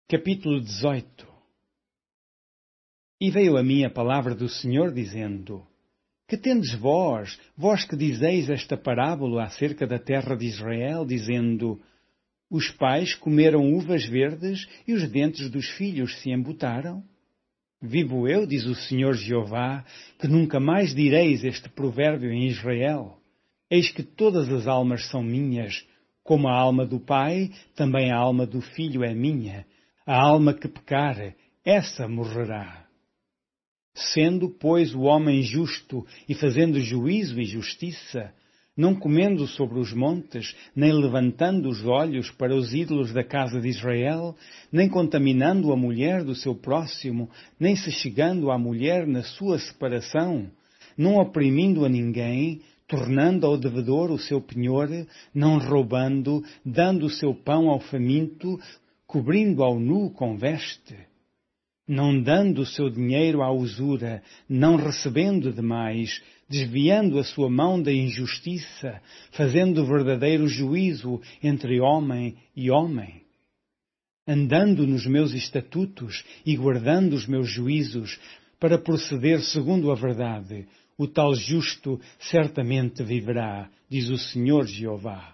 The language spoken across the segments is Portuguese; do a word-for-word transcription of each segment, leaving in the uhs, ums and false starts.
Capítulo dezoito. E veio a mim a palavra do Senhor, dizendo: Que tendes vós, vós que dizeis esta parábola acerca da terra de Israel, dizendo: Os pais comeram uvas verdes e os dentes dos filhos se embutaram? Vivo eu, diz o Senhor Jeová, que nunca mais direis este provérbio em Israel. Eis que todas as almas são minhas, como a alma do pai, também a alma do filho é minha. A alma que pecar, essa morrerá. Sendo, pois, o homem justo e fazendo juízo e justiça, não comendo sobre os montes, nem levantando os olhos para os ídolos da casa de Israel, nem contaminando a mulher do seu próximo, nem se chegando à mulher na sua separação, não oprimindo a ninguém, tornando ao devedor o seu penhor, não roubando, dando o seu pão ao faminto, cobrindo ao nu com veste, não dando o seu dinheiro à usura, não recebendo demais, desviando a sua mão da injustiça, fazendo verdadeiro juízo entre homem e homem, andando nos meus estatutos e guardando os meus juízos, para proceder segundo a verdade, o tal justo certamente viverá, diz o Senhor Jeová.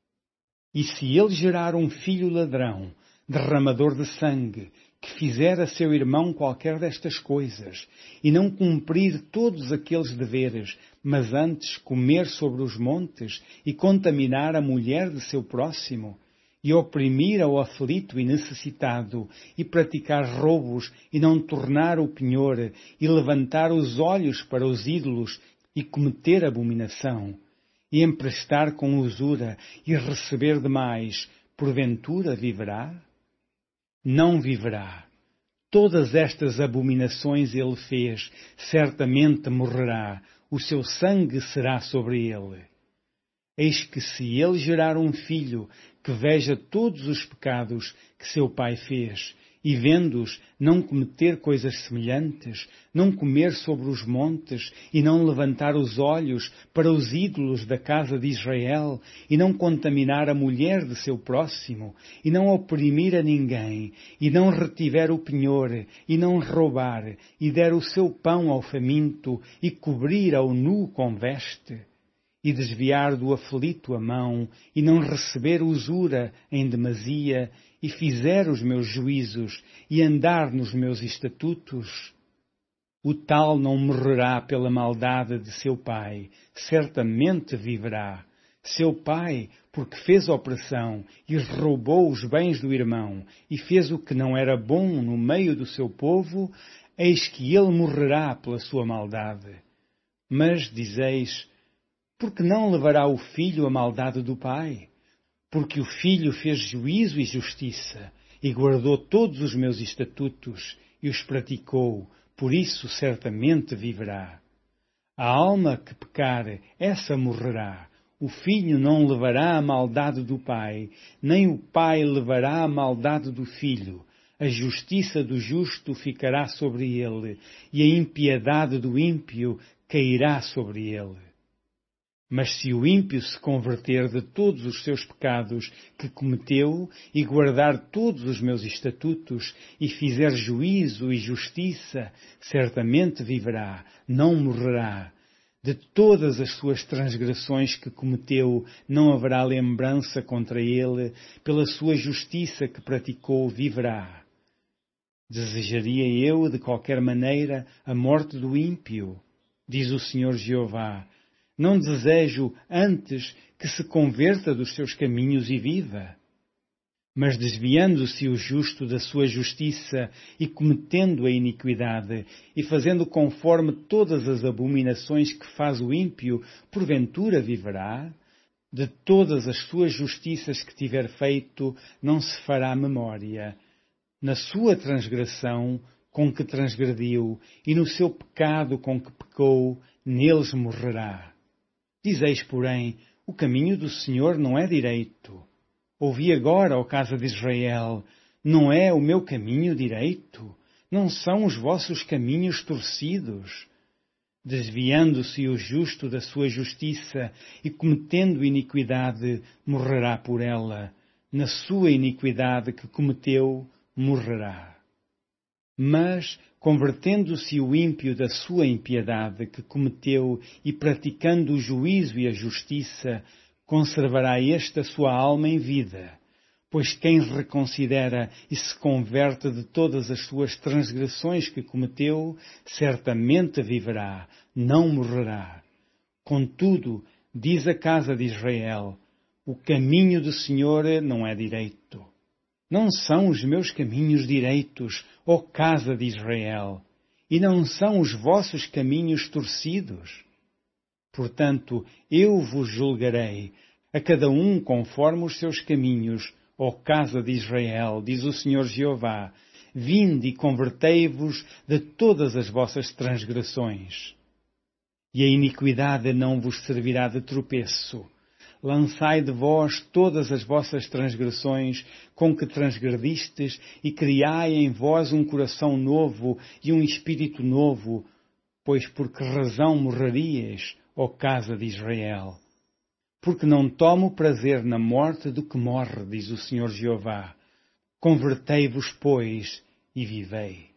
E se ele gerar um filho ladrão, derramador de sangue, que fizer a seu irmão qualquer destas coisas, e não cumprir todos aqueles deveres, mas antes comer sobre os montes e contaminar a mulher de seu próximo, e oprimir ao aflito e necessitado, e praticar roubos, e não tornar o penhor, e levantar os olhos para os ídolos, e cometer abominação, e emprestar com usura, e receber demais, porventura viverá? Não viverá. Todas estas abominações ele fez, certamente morrerá, o seu sangue será sobre ele. Eis que se ele gerar um filho que veja todos os pecados que seu pai fez, e vendo-os não cometer coisas semelhantes, não comer sobre os montes, e não levantar os olhos para os ídolos da casa de Israel, e não contaminar a mulher de seu próximo, e não oprimir a ninguém, e não retiver o penhor, e não roubar, e der o seu pão ao faminto, e cobrir ao nu com veste, e desviar do aflito a mão, e não receber usura em demasia, e fizer os meus juízos, e andar nos meus estatutos, o tal não morrerá pela maldade de seu pai, certamente viverá. Seu pai, porque fez opressão, e roubou os bens do irmão, e fez o que não era bom no meio do seu povo, eis que ele morrerá pela sua maldade. Mas, dizeis, por que não levará o filho a maldade do pai? Porque o filho fez juízo e justiça, e guardou todos os meus estatutos, e os praticou, por isso certamente viverá. A alma que pecar, essa morrerá. O filho não levará a maldade do pai, nem o pai levará a maldade do filho. A justiça do justo ficará sobre ele, e a impiedade do ímpio cairá sobre ele. Mas se o ímpio se converter de todos os seus pecados que cometeu e guardar todos os meus estatutos e fizer juízo e justiça, certamente viverá, não morrerá. De todas as suas transgressões que cometeu não haverá lembrança contra ele, pela sua justiça que praticou viverá. Desejaria eu, de qualquer maneira, a morte do ímpio, diz o Senhor Jeová. Não desejo, antes, que se converta dos seus caminhos e viva. Mas desviando-se o justo da sua justiça e cometendo a iniquidade, e fazendo conforme todas as abominações que faz o ímpio, porventura viverá? De todas as suas justiças que tiver feito, não se fará memória. Na sua transgressão com que transgrediu, e no seu pecado com que pecou, neles morrerá. Dizeis, porém, o caminho do Senhor não é direito. Ouvi agora, ó casa de Israel, não é o meu caminho direito? Não são os vossos caminhos torcidos? Desviando-se o justo da sua justiça e cometendo iniquidade, morrerá por ela. Na sua iniquidade que cometeu, morrerá. Mas, convertendo-se o ímpio da sua impiedade que cometeu e praticando o juízo e a justiça, conservará este a sua alma em vida. Pois quem reconsidera e se converte de todas as suas transgressões que cometeu, certamente viverá, não morrerá. Contudo, diz a casa de Israel, o caminho do Senhor não é direito. Não são os meus caminhos direitos, ó casa de Israel, e não são os vossos caminhos torcidos. Portanto, eu vos julgarei, a cada um conforme os seus caminhos, ó casa de Israel, diz o Senhor Jeová, vinde e convertei-vos de todas as vossas transgressões. E a iniquidade não vos servirá de tropeço. Lançai de vós todas as vossas transgressões com que transgredistes e criai em vós um coração novo e um espírito novo, pois por que razão morreríeis, ó casa de Israel? Porque não tomo prazer na morte do que morre, diz o Senhor Jeová. Convertei-vos, pois, e vivei.